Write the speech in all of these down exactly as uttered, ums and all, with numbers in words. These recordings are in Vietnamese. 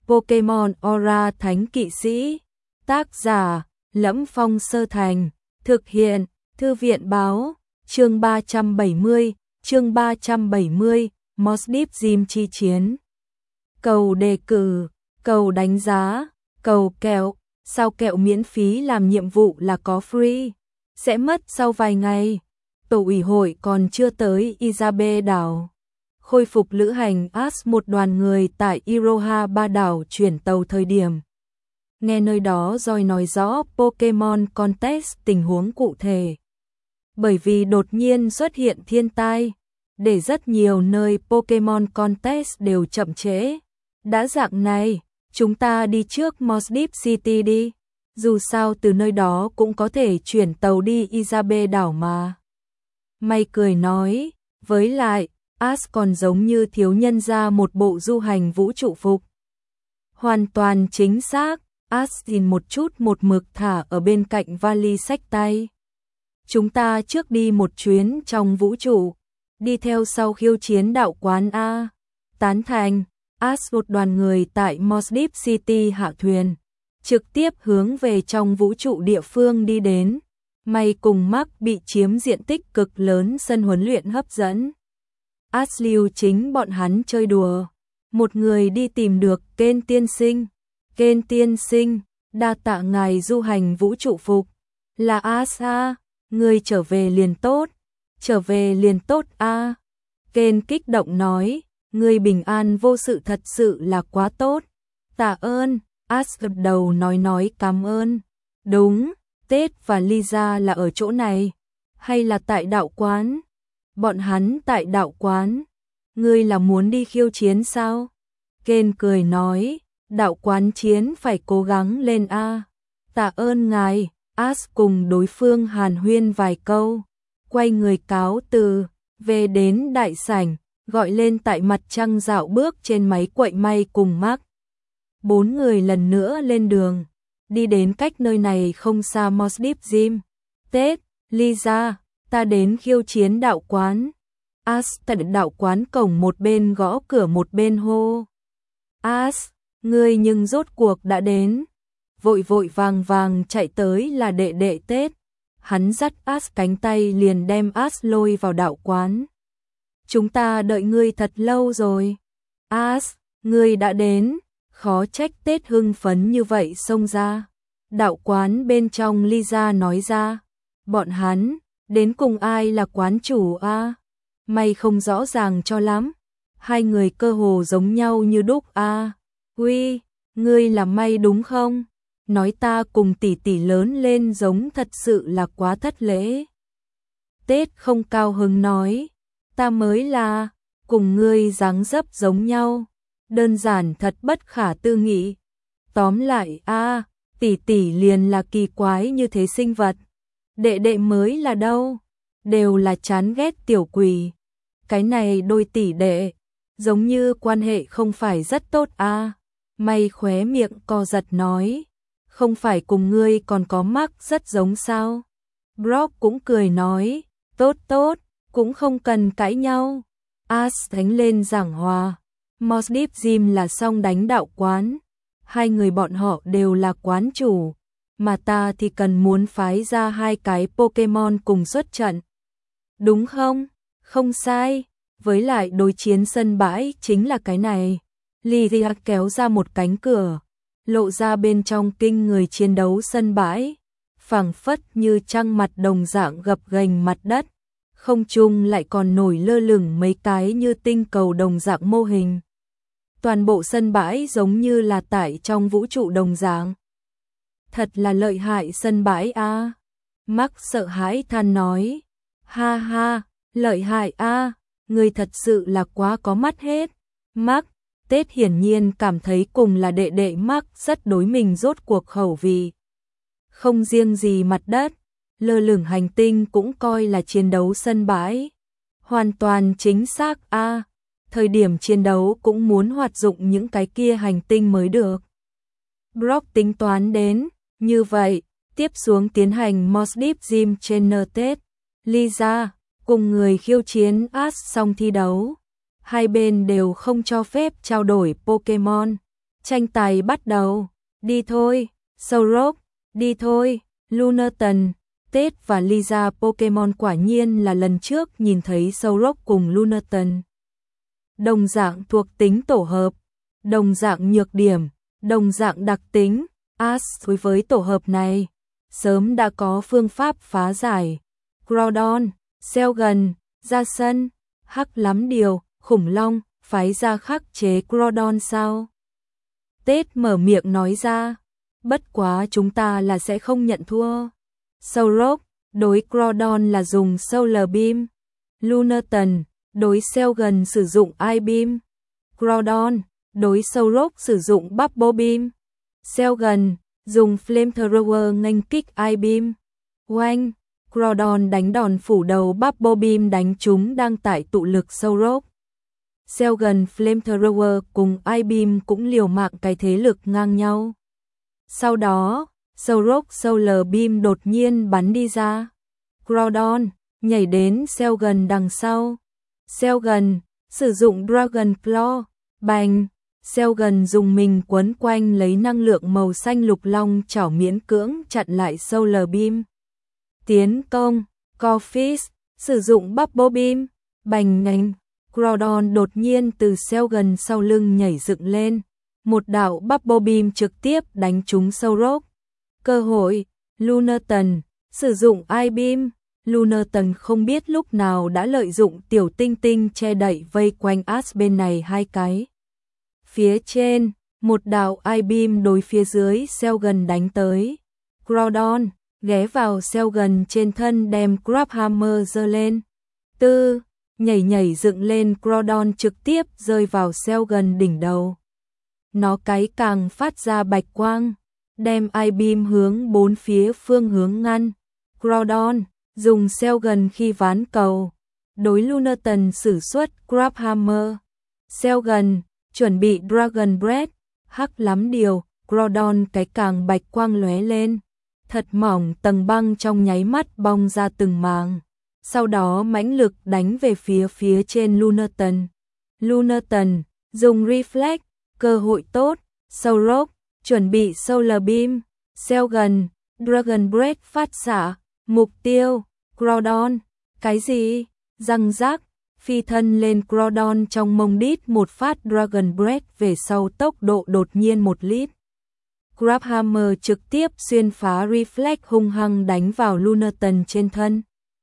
Pokemon Aura Thánh Kỵ Sĩ. Tác giả: Lẫm Phong Sơ Thành. Thực hiện: Thư viện báo. Chương ba trăm bảy mươi, chương ba trăm bảy mươi, Mossdeep Gym chi chiến. Cầu đề cử, cầu đánh giá, cầu kẹo, sao kẹo miễn phí làm nhiệm vụ là có free, sẽ mất sau vài ngày. Tổ ủy hội còn chưa tới Izabe đảo. Khôi phục lữ hành Ash, một đoàn người tại Iroha ba đảo chuyển tàu thời điểm. Nghe nơi đó rồi nói rõ Pokemon Contest tình huống cụ thể. Bởi vì đột nhiên xuất hiện thiên tai, để rất nhiều nơi Pokemon Contest đều chậm trễ. Đã dạng này, chúng ta đi trước Mossdeep City đi. Dù sao từ nơi đó cũng có thể chuyển tàu đi Izabe đảo mà. May cười nói, với lại, Ash còn giống như thiếu nhân ra một bộ du hành vũ trụ phục. Hoàn toàn chính xác, Ash nhìn một chút một mực thả ở bên cạnh vali xách tay. Chúng ta trước đi một chuyến trong vũ trụ, đi theo sau khiêu chiến đạo quán A. Tán thành, Ash một đoàn người tại Mossdeep City hạ thuyền, trực tiếp hướng về trong vũ trụ địa phương đi đến. May cùng Mark bị chiếm diện tích cực lớn sân huấn luyện hấp dẫn. Ash lưu chính bọn hắn chơi đùa. Một người đi tìm được Ken tiên sinh. Ken tiên sinh, đa tạ ngài du hành vũ trụ phục. Là Ash a, người trở về liền tốt. Trở về liền tốt a. Ken kích động nói, người bình an vô sự thật sự là quá tốt. Tạ ơn, Ash gật đầu nói nói cảm ơn. Đúng, Tết và Lisa là ở chỗ này, hay là tại đạo quán? Bọn hắn tại đạo quán. Ngươi là muốn đi khiêu chiến sao? Ken cười nói, đạo quán chiến phải cố gắng lên a. Tạ ơn ngài. Ash cùng đối phương hàn huyên vài câu, quay người cáo từ, về đến đại sảnh, gọi lên tại mặt trăng dạo bước trên máy quậy may cùng Mark. Bốn người lần nữa lên đường, đi đến cách nơi này không xa Mossdeep Gym. Tết, Lisa, ta đến khiêu chiến đạo quán. Ash tại đạo quán cổng một bên gõ cửa một bên hô. Ash, ngươi nhưng rốt cuộc đã đến. Vội vội vàng vàng chạy tới là đệ đệ Tết. Hắn dắt Ash cánh tay liền đem Ash lôi vào đạo quán. Chúng ta đợi ngươi thật lâu rồi. Ash, ngươi đã đến. Khó trách Tết hưng phấn như vậy xông ra. Đạo quán bên trong Lisa nói ra. Bọn hắn, đến cùng ai là quán chủ a? À? Mày không rõ ràng cho lắm. Hai người cơ hồ giống nhau như đúc a. À? Uy, ngươi là May đúng không? Nói ta cùng tỷ tỷ lớn lên giống thật sự là quá thất lễ. Tết không cao hứng nói, ta mới là, cùng ngươi dáng dấp giống nhau. Đơn giản thật bất khả tư nghị. Tóm lại a, tỷ tỷ liền là kỳ quái như thế sinh vật. Đệ đệ mới là đâu? Đều là chán ghét tiểu quỷ. Cái này đôi tỷ đệ, giống như quan hệ không phải rất tốt a. May khóe miệng co giật nói, không phải cùng ngươi còn có Mark rất giống sao? Brock cũng cười nói, tốt tốt, cũng không cần cãi nhau. Ash đánh lên giảng hòa. Mossdeep Gym là song đánh đạo quán. Hai người bọn họ đều là quán chủ, mà ta thì cần muốn phái ra hai cái Pokemon cùng xuất trận. Đúng không? Không sai. Với lại đối chiến sân bãi chính là cái này. Lydia kéo ra một cánh cửa, lộ ra bên trong kinh người chiến đấu sân bãi, phảng phất như trăng mặt đồng dạng gập ghềnh mặt đất, không trung lại còn nổi lơ lửng mấy cái như tinh cầu đồng dạng mô hình. Toàn bộ sân bãi giống như là tại trong vũ trụ đồng dạng. Thật là lợi hại sân bãi a. À. Mark sợ hãi than nói, ha ha, lợi hại a, à. Người thật sự là quá có mắt hết. Mark, Tết hiển nhiên cảm thấy cùng là đệ đệ Mark rất đối mình rốt cuộc khẩu vị. Không riêng gì mặt đất, lơ lửng hành tinh cũng coi là chiến đấu sân bãi. Hoàn toàn chính xác a. À. Thời điểm chiến đấu cũng muốn hoạt dụng những cái kia hành tinh mới được. Brock tính toán đến, như vậy, tiếp xuống tiến hành Mossdeep Gym Trainer Tết. Lisa, cùng người khiêu chiến Ash xong thi đấu. Hai bên đều không cho phép trao đổi Pokemon. Tranh tài bắt đầu. Đi thôi, Sorok, đi thôi, Lunarton. Tết và Lisa Pokemon quả nhiên là lần trước nhìn thấy Sorok cùng Lunarton. Đồng dạng thuộc tính tổ hợp, đồng dạng nhược điểm, đồng dạng đặc tính. Ash đối với tổ hợp này sớm đã có phương pháp phá giải. Groudon, Shelgon, ra sân. Hắc lắm điều, khủng long, phái ra khắc chế Groudon sao? Tết mở miệng nói ra, bất quá chúng ta là sẽ không nhận thua. Sorok, đối Groudon là dùng Solar Beam. Lunarton, đối Shelgon sử dụng Ice Beam. Groudon, đối Sorok sử dụng Bubble Beam. Shelgon, dùng Flamethrower nghênh kích Ice Beam. Oanh, Groudon đánh đòn phủ đầu Bubble Beam đánh trúng đang tải tụ lực Sorok. Shelgon Flamethrower cùng Ice Beam cũng liều mạng cái thế lực ngang nhau. Sau đó, Sorok Solar Beam đột nhiên bắn đi ra. Groudon nhảy đến Shelgon đằng sau. Shelgon sử dụng Dragon Claw, bành. Shelgon dùng mình quấn quanh lấy năng lượng màu xanh lục long chảo miễn cưỡng chặn lại Solar Beam. Tiến công, Corphish sử dụng Bubble Beam, bành ngành. Groudon đột nhiên từ Shelgon sau lưng nhảy dựng lên, một đạo Bubble Beam trực tiếp đánh trúng Sorok. Cơ hội, Lunarton sử dụng Ice Beam. Lunarton không biết lúc nào đã lợi dụng tiểu tinh tinh che đậy vây quanh Ash bên này hai cái. Phía trên, một đạo Ice Beam đối phía dưới Shelgon đánh tới. Groudon ghé vào Shelgon trên thân đem Crab Hammer giơ lên. Tư, nhảy nhảy dựng lên, Groudon trực tiếp rơi vào Shelgon đỉnh đầu. Nó cái càng phát ra bạch quang, đem Ice Beam hướng bốn phía phương hướng ngăn. Groudon dùng Shelgon khi ván cầu, đối Lunarton sử xuất Crab Hammer. Shelgon chuẩn bị Dragon Breath, hắc lắm điều, Groudon cái càng bạch quang lóe lên, thật mỏng tầng băng trong nháy mắt bong ra từng màng, sau đó mãnh lực đánh về phía phía trên Lunarton. Lunarton dùng Reflect, cơ hội tốt. Sorok chuẩn bị Solar Beam. Shelgon Dragon Breath phát xạ, mục tiêu Groudon. Cái gì? Răng rác, phi thân lên Groudon trong mông đít một phát Dragon Breath về sau tốc độ đột nhiên một lít. Crab Hammer trực tiếp xuyên phá Reflect hung hăng đánh vào Lunarton trên thân,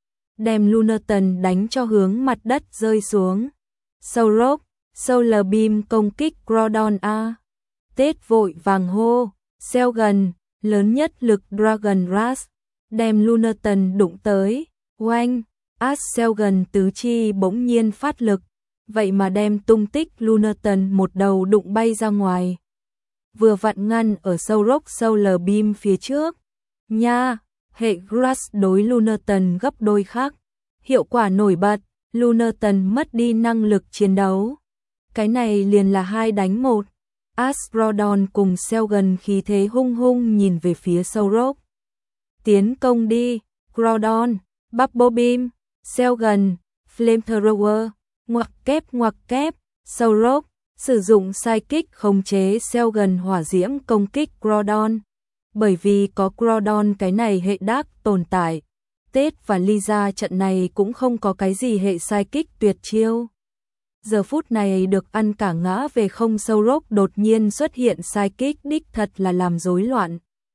đem Lunarton đánh cho hướng mặt đất rơi xuống. Sorok Solar Beam công kích Groudon a. Tết vội vàng hô, Shelgon lớn nhất lực Dragon Rush, đem Lunarton đụng tới. Oanh, Ash Shelgon tứ chi bỗng nhiên phát lực, vậy mà đem tung tích Lunarton một đầu đụng bay ra ngoài. Vừa vặn ngăn ở Sorok Solar Beam phía trước. Nha, hệ Rush đối Lunarton gấp đôi khác. Hiệu quả nổi bật, Lunarton mất đi năng lực chiến đấu. Cái này liền là hai đánh một. Ash Groudon cùng Shelgon khí thế hung hung nhìn về phía Sorok. Tiến công đi, Groudon, Bubble Beam, Shelgon, Flamethrower, ngoặc kép ngoặc kép. Sorok sử dụng Psychic khống chế Shelgon hỏa diễm công kích Groudon. Bởi vì có Groudon cái này hệ đắc tồn tại, Tết và Lisa trận này cũng không có cái gì hệ Psychic tuyệt chiêu. Giờ phút này được ăn cả ngã về không. Sorok đột nhiên xuất hiện Psychic đích thật là làm rối loạn.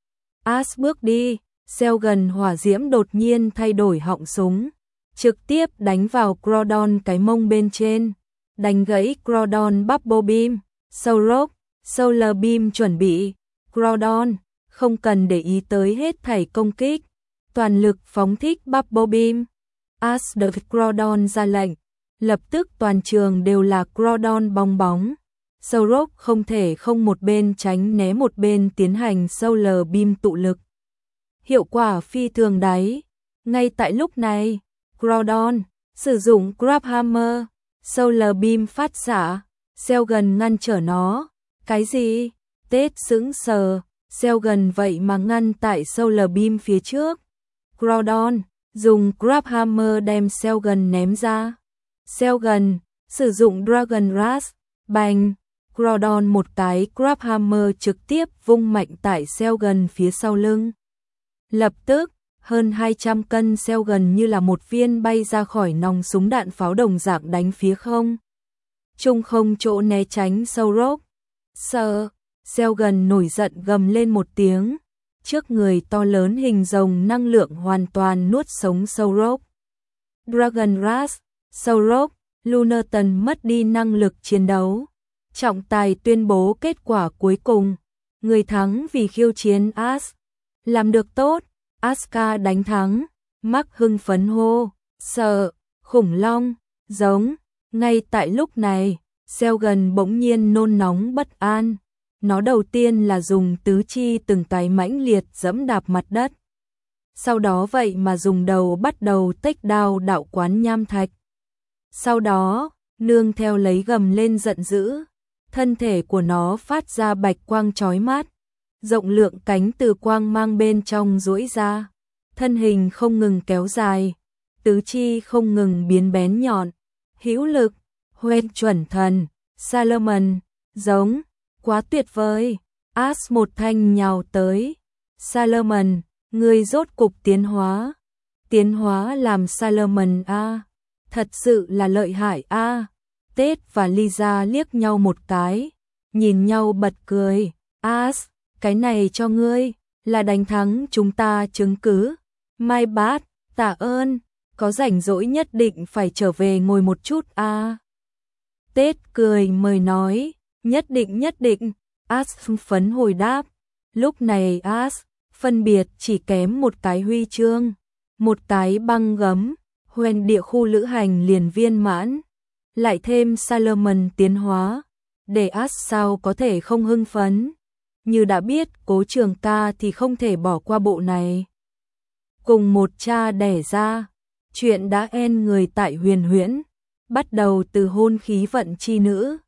Ash bước đi, Shelgon hỏa diễm đột nhiên thay đổi họng súng, trực tiếp đánh vào Groudon cái mông bên trên, đánh gãy Groudon Bubble Beam. Sorok Solar Beam chuẩn bị. Groudon không cần để ý tới hết thảy công kích, toàn lực phóng thích Bubble Beam. Ash đợi Groudon ra lệnh, lập tức toàn trường đều là Groudon bong bóng. Sorok không thể không một bên tránh né một bên tiến hành Solar Beam tụ lực. Hiệu quả phi thường đấy. Ngay tại lúc này, Groudon sử dụng Crab Hammer, Solar Beam phát xạ, Shelgon ngăn trở nó. Cái gì? Tết sững sờ, Shelgon vậy mà ngăn tại Solar Beam phía trước. Groudon dùng Crab Hammer đem Shelgon ném ra. Shelgon sử dụng Dragon Rush, bành. Groudon một cái Crab Hammer trực tiếp vung mạnh tại Selgon phía sau lưng. Lập tức, hơn hai trăm cân Selgon như là một viên bay ra khỏi nòng súng đạn pháo đồng dạng đánh phía không. Trung không chỗ né tránh Sorok. Sợ, Selgon nổi giận gầm lên một tiếng. Trước người to lớn hình rồng năng lượng hoàn toàn nuốt sống Sorok. Dragon Rush, Sorok, Lunarton mất đi năng lực chiến đấu. Trọng tài tuyên bố kết quả cuối cùng. Người thắng vì khiêu chiến Ash. Làm được tốt, Asuka đánh thắng. Mark hưng phấn hô. Sợ, khủng long, giống. Ngay tại lúc này, Selgon bỗng nhiên nôn nóng bất an. Nó đầu tiên là dùng tứ chi từng cái mãnh liệt giẫm đạp mặt đất. Sau đó vậy mà dùng đầu bắt đầu tếch đao đạo quán nham thạch. Sau đó, nương theo lấy gầm lên giận dữ. Thân thể của nó phát ra bạch quang chói mắt. Rộng lượng cánh từ quang mang bên trong duỗi ra. Thân hình không ngừng kéo dài. Tứ chi không ngừng biến bén nhọn. Hữu lực, hoen chuẩn thần, Salomon, giống, quá tuyệt vời. Ash một thanh nhào tới. Salomon, người rốt cục tiến hóa. Tiến hóa làm Salomon a. Thật sự là lợi hại a. Tết và Lisa liếc nhau một cái, nhìn nhau bật cười. Ash, cái này cho ngươi, là đánh thắng chúng ta chứng cứ. My bad, tạ ơn, có rảnh rỗi nhất định phải trở về ngồi một chút a. Tết cười mời nói, nhất định nhất định. Ash phấn hồi đáp. Lúc này Ash phân biệt chỉ kém một cái huy chương, một cái băng gấm. Huyền địa khu lữ hành liền viên mãn, lại thêm Salomon tiến hóa, để Ash sao có thể không hưng phấn. Như đã biết Cố Trường Ca thì không thể bỏ qua bộ này. Cùng một cha đẻ ra, chuyện đã end người tại Huyền Huyễn, bắt đầu từ hôn khí vận chi nữ.